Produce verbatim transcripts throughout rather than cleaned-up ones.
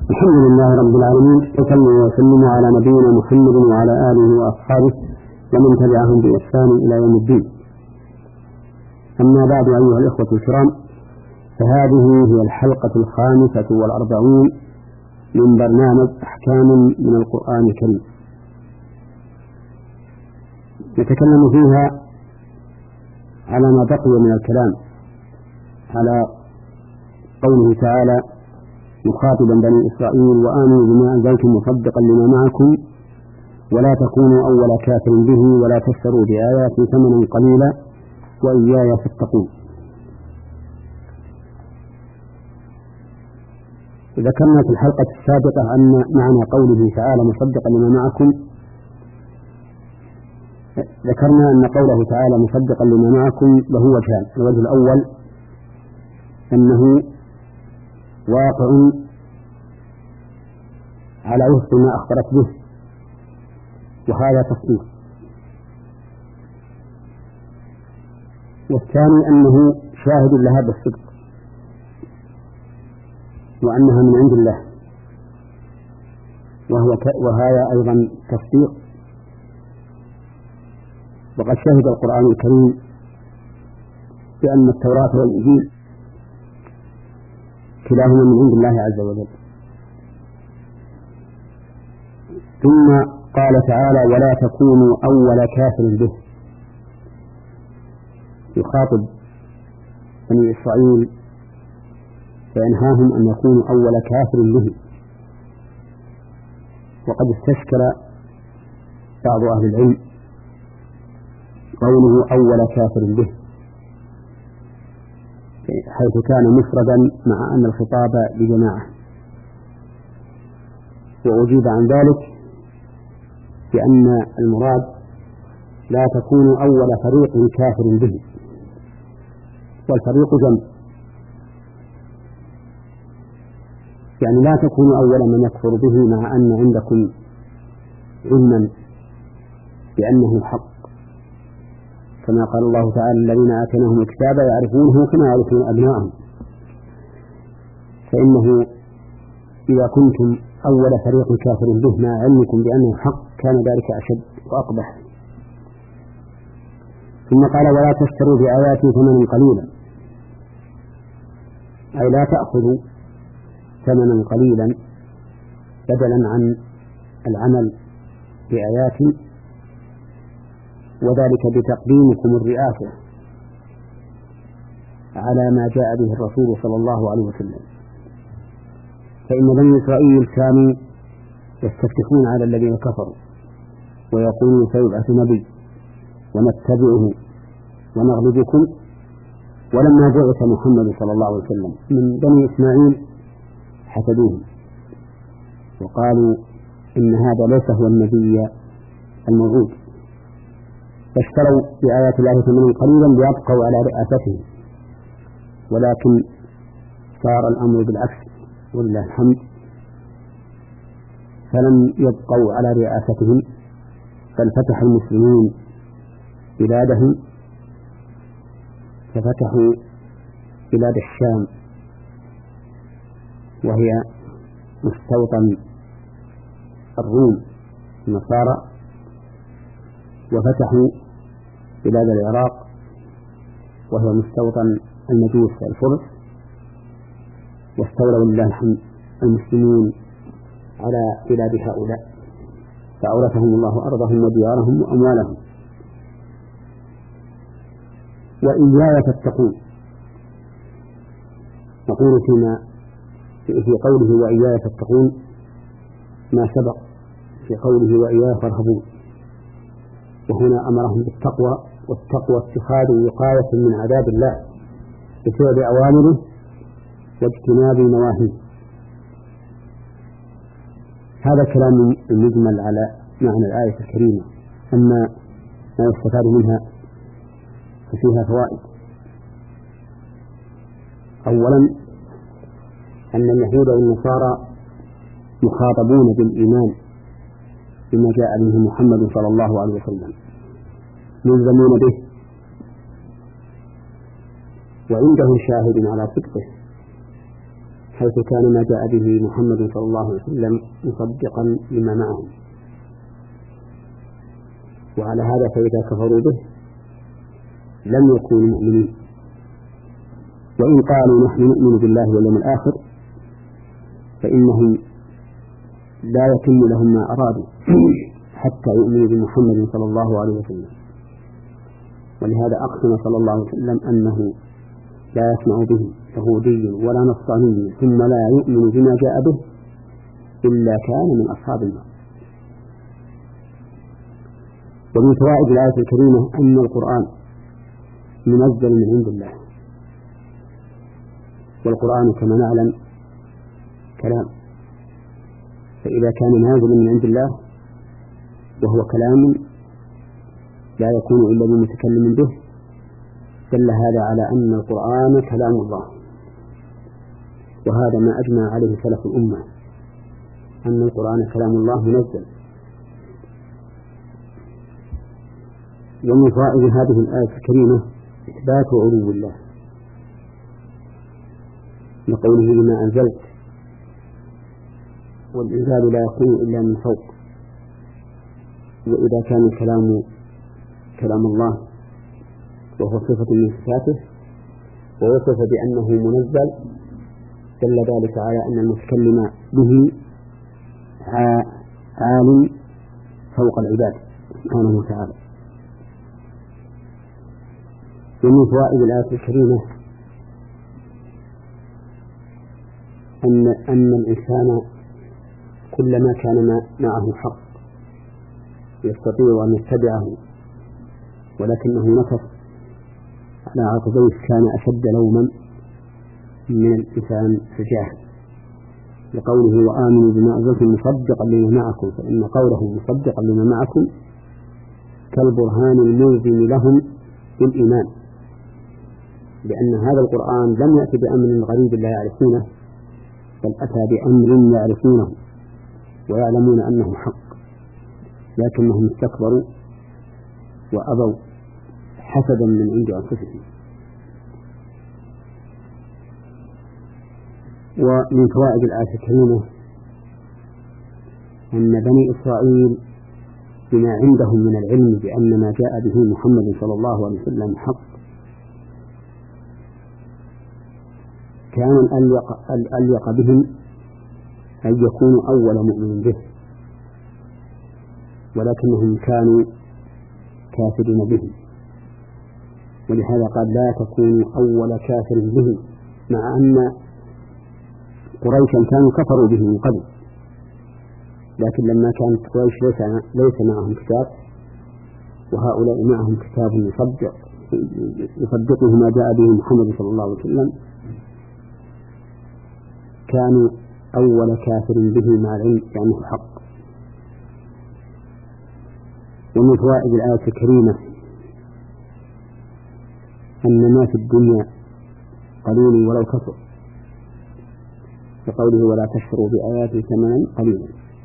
الحمد لله رب العالمين، وصلوا وسلموا على نبينا محمد وعلى آله وأصحابه ومن تبعهم بإحسان إلى يوم الدين. أما بعد، أيها الإخوة الكرام، فهذه هي الحلقة الخامسة والأربعون من برنامج أحكام من القرآن الكريم، نتكلم فيها على ما بقي من الكلام على قوله تعالى مخاطبا بني إسرائيل: وآمنوا بما أنزلتم مصدقا لما معكم ولا تكونوا أول كافر به ولا تشتروا بآياتي ثمنا قليلا وإياي فاتقون. ذكرنا في الحلقة السابقة أن معنى قوله تعالى مصدقا لما معكم، ذكرنا أن قوله تعالى مصدقا لما معكم له وجهان: الوجه الأول أنه واقع على وفق ما أخبرت به، وهذا تصديق. والثاني أنه شاهد لها بالصدق، وأنها من عند الله، وهو ك... وهذا أيضا تصديق. وقد شهد القرآن الكريم بأن التوراة والإنجيل كلاهما من عند الله عز وجل. ثم قال تعالى: ولا تكونوا أول كافر به، يخاطب بني إسرائيل فينهاهم أن يكونوا أول كافر به. وقد استشكل بعض أهل العلم قوله أول كافر به، حيث كان مفردا مع أن الخطاب لجماعة، وأجيب عن ذلك بأن المراد لا تكون أول فريق كافر به، والفريق جمع، يعني لا تكون أول من يكفر به مع أن عندكم علما بأنه حق، كما قال الله تعالى: الذين آتيناهم الكتاب يعرفونه كما يعرفون أبناءهم. فإنه إذا كنتم أول فريق كافر به مع علمكم بأنه حق كان ذلك أشد وأقبح. ثم قال: ولا تشتروا بآياتي ثمنا قليلا، أي لا تأخذوا ثمنا قليلا بدلا عن العمل بآياتي، وذلك بتقديمكم الرئاسة على ما جاء به الرسول صلى الله عليه وسلم. فإن بني إسرائيل كانوا يستفتحون على الذين كفروا ويقولون: سيبعث نبي ونتبعه ونغلبكم. ولما بعث محمد صلى الله عليه وسلم من بني إسماعيل حسدوه وقالوا: إن هذا ليس هو النبي الموعود، فاشتروا بآيات الله ثمنا قليلا ليبقوا على رئاستهم. ولكن صار الأمر بالعكس ولله الحمد، فلم يبقوا على رئاستهم، بل فتح المسلمين بلادهم، ففتحوا بلاد الشام وهي مستوطن الروم النصارى، وفتحوا بلاد العراق وهي مستوطن المجوس الفرس، واستولوا لله الحمد المسلمين على بلاد هؤلاء، فأورثهم الله أرضهم وديارهم وأموالهم. وإياي فاتقون، نقول فيما في قوله وإياي فاتقون ما سبق في قوله وإياي فارهبون، وهنا أمرهم بالتقوى، والتقوى اتخاذ وقاية من عذاب الله بفعل أوامره واجتناب نواهيه. هذا كلام المجمل على معنى الآية الكريمة. أما ما يستفاد منها ففيها فوائد. أولا أن اليهود والنصارى مخاطبون بالإيمان بما جاء به محمد صلى الله عليه وسلم، ملزمون به، وعنده شاهد على صدقه، حيث كان ما جاء به محمد صلى الله عليه وسلم مصدقا لما معه، وعلى هذا فإذا كفروا به لم يكونوا مؤمنين. وإن قالوا نحن نؤمن بالله واليوم الآخر فإنهم لا يتم لهم ما أرادوا حتى يؤمنوا بمحمد صلى الله عليه وسلم. ولهذا أقسم صلى الله عليه وسلم أنه لا يسمع به يهودي ولا نصراني ثم لا يؤمن بما جاء به إلا كان من أصحاب النار. ومن فوائد الآية الكريمة أن القرآن منزل من عند الله، والقرآن كما نعلم كلام، فإذا كان نازلا من عند الله وهو كلام لا يكون إلا بمتكلم به دل هذا على أن القرآن كلام الله، وهذا ما أجمع عليه سلف الأمة أن القرآن كلام الله منزل. ومن فوائد هذه الآية الكريمة إثبات علو الله، لقوله لما أنزلت، والإنزال لا يكون إلا من فوق. وإذا كان الكلام كلام الله وهو صفة من صفاته ووصف بأنه منزل دل ذلك على أن المتكلم به عالم فوق العباد سبحانه وتعالى. ومن فوائد الآية الكريمة أن أن الإنسان كلما كان معه حق يستطيع أن يتبعه، ولكنه نكص على عقبيه كان أشد لوما من الإنسان في الجاهل، لقوله وآمنوا بما أنزلت مصدقا لما معكم، فإن قوله مصدقا لما معكم كالبرهان الملزم لهم بالإيمان، لأن هذا القرآن لم يأتي بأمر غريب لا يعرفونه، بل أتى بأمر يعرفونه ويعلمون أنه حق، لكنهم استكبروا وأبوا حسدا من عند أنفسهم. ومن فوائد الآية الكريمة أن بني إسرائيل بما عندهم من العلم بأن ما جاء به محمد صلى الله عليه وسلم حق كان الأليق, الأليق بهم أن يكونوا أول مؤمن به، ولكنهم كانوا كافرين به، ولهذا قال لا تكونوا أول كافر به، مع أن قريشا كانوا كفروا به من قبل، لكن لما كانت قريش ليس, ليس معهم كتاب وهؤلاء معهم كتاب يصدق يصدقه ما جاء به محمد صلى الله عليه وسلم كانوا أول كافر به مع العلم بأنه حق. ومن فوائد الآية الكريمة أن ما في الدنيا قليل ولو كثر، كقوله ولا تشتروا بآياتي ثمنا قليلا.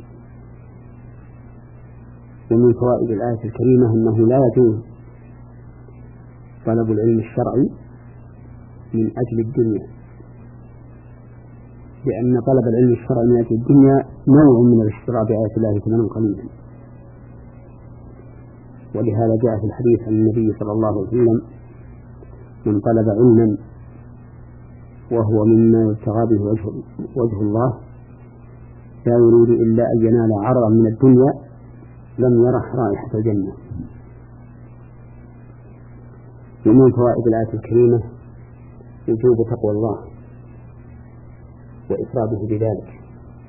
ومن فوائد الآية الكريمة أنه لا يجوز طلب العلم الشرعي من أجل الدنيا، لأن طلب العلم الشرعي من أجل الدنيا نوع من الاشتراء بآيات الله ثمنا قليلا. ولهذا جاء في الحديث عن النبي صلى الله عليه وسلم من طلب علما وهو مما يبتغى به وجه, وجه الله لا يريد إلا أن ينال عرضا من الدنيا لم يرح رائحة الجنة. ومن فوائد الآية الكريمة وجوب تقوى الله وإفراده بذلك،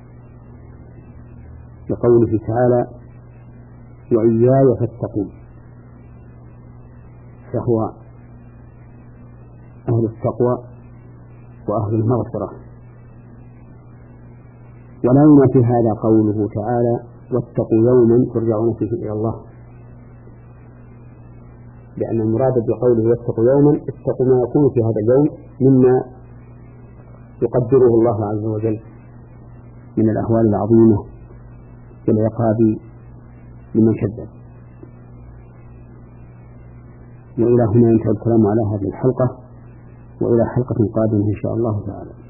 لقوله تعالى وإياي فاتقون، فهو أهل التقوى وأهل المغفرة. ولا ينافي هذا قوله تعالى واتقوا يوما ترجعون فيه إلى الله، لأن المراد بقوله واتقوا يوما اتقوا ما يكون في هذا اليوم مما يقدره الله عز وجل من الأهوال العظيمة والعقاب لمن كذب. وإلى هنا ينتهي الكلام على هذه الحلقة، وإلى حلقة قادمة إن شاء الله تعالى.